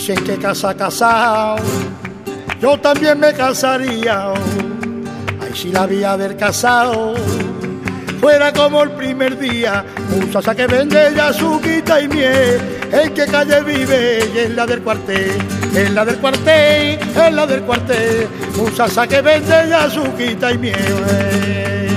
Dicen que casado, yo también me casaría. Ay, si la vida del casado fuera como el primer día, muchacha que vende ya azuquita y miel. ¿En qué calle vive? Y en la del cuartel, en la del cuartel, en la del cuartel. Muchacha que vende ya azuquita y miel.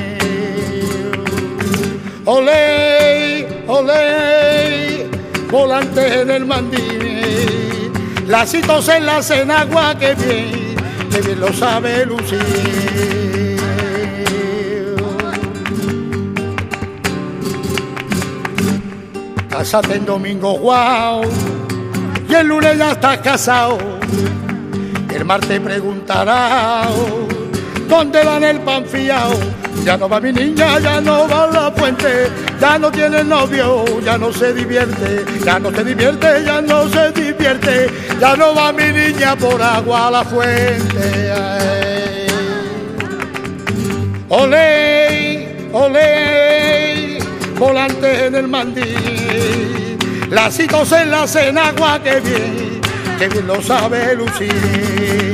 Olé, olé, volante en el mandil, lacitos en la cenagua, que bien lo sabe lucir. Cásate en domingo, guau, y el lunes ya estás casado. El martes preguntará dónde van el pan fiao. Ya no va mi niña, ya no va a la fuente, ya no tiene novio, ya no se divierte, ya no se divierte, ya no se divierte, ya no va mi niña por agua a la fuente. Ay. Olé, olé, volante en el mandil, lacitos en la cenagua, que bien lo sabe lucir.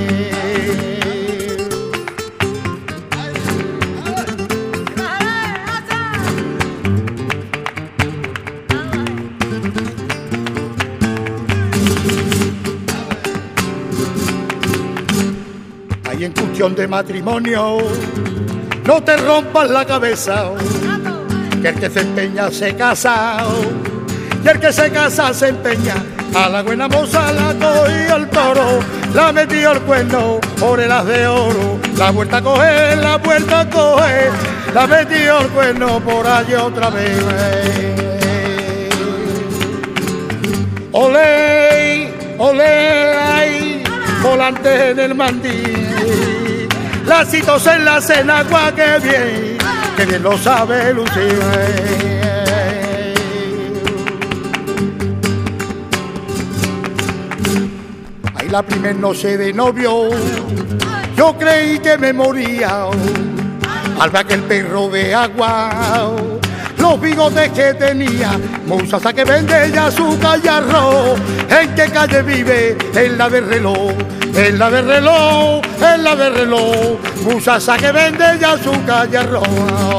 Y en cuestión de matrimonio, no te rompas la cabeza, que el que se empeña se casa, y el que se casa se empeña. A la buena moza la cogió el toro, la metió el cuerno por el as de oro. La vuelta a coger, la vuelta a coger, la metió el cuerno por allí otra vez. Olé, olé, ay, volante en el mandil, lacitos en la cenagua, que bien lo sabe lucir. Ay, la primer noche de novio, yo creí que me moría, al ver aquel perro de agua, los bigotes que tenía. Muchacha que vende ya azúcar y arroz, ¿en qué calle vive? En la del reloj, en la del reloj, en la del reloj. Muchacha que vende ya azúcar y arroz.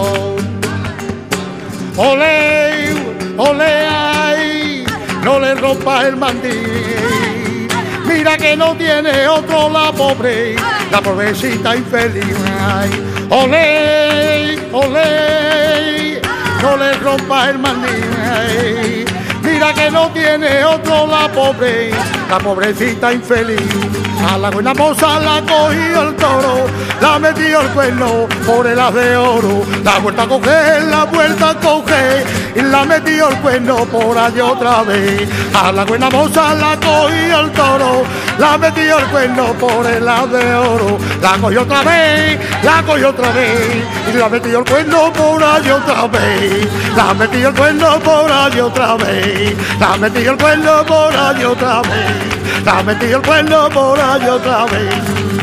Olé, olé, ay, no le rompas el mandil. Mira que no tiene otro la pobrecita infeliz. Ay, olé, olé, no le rompas el mandil. Mira que no tiene otro la pobrecita infeliz. A la buena moza la cogió el toro, la metió el cuerno por el as de oro. La vuelta a coger, la vuelta a coger, y la metió el cuerno por allí otra vez. A la buena moza la cogió el toro, la metió el cuerno por el as de oro. La cogió otra vez, la cogió otra vez, y la metió el cuerno por allí otra vez. La metió el cuerno por allí otra vez, la metió el cuerno por allí otra vez, la metió el cuerno por allí otra vez.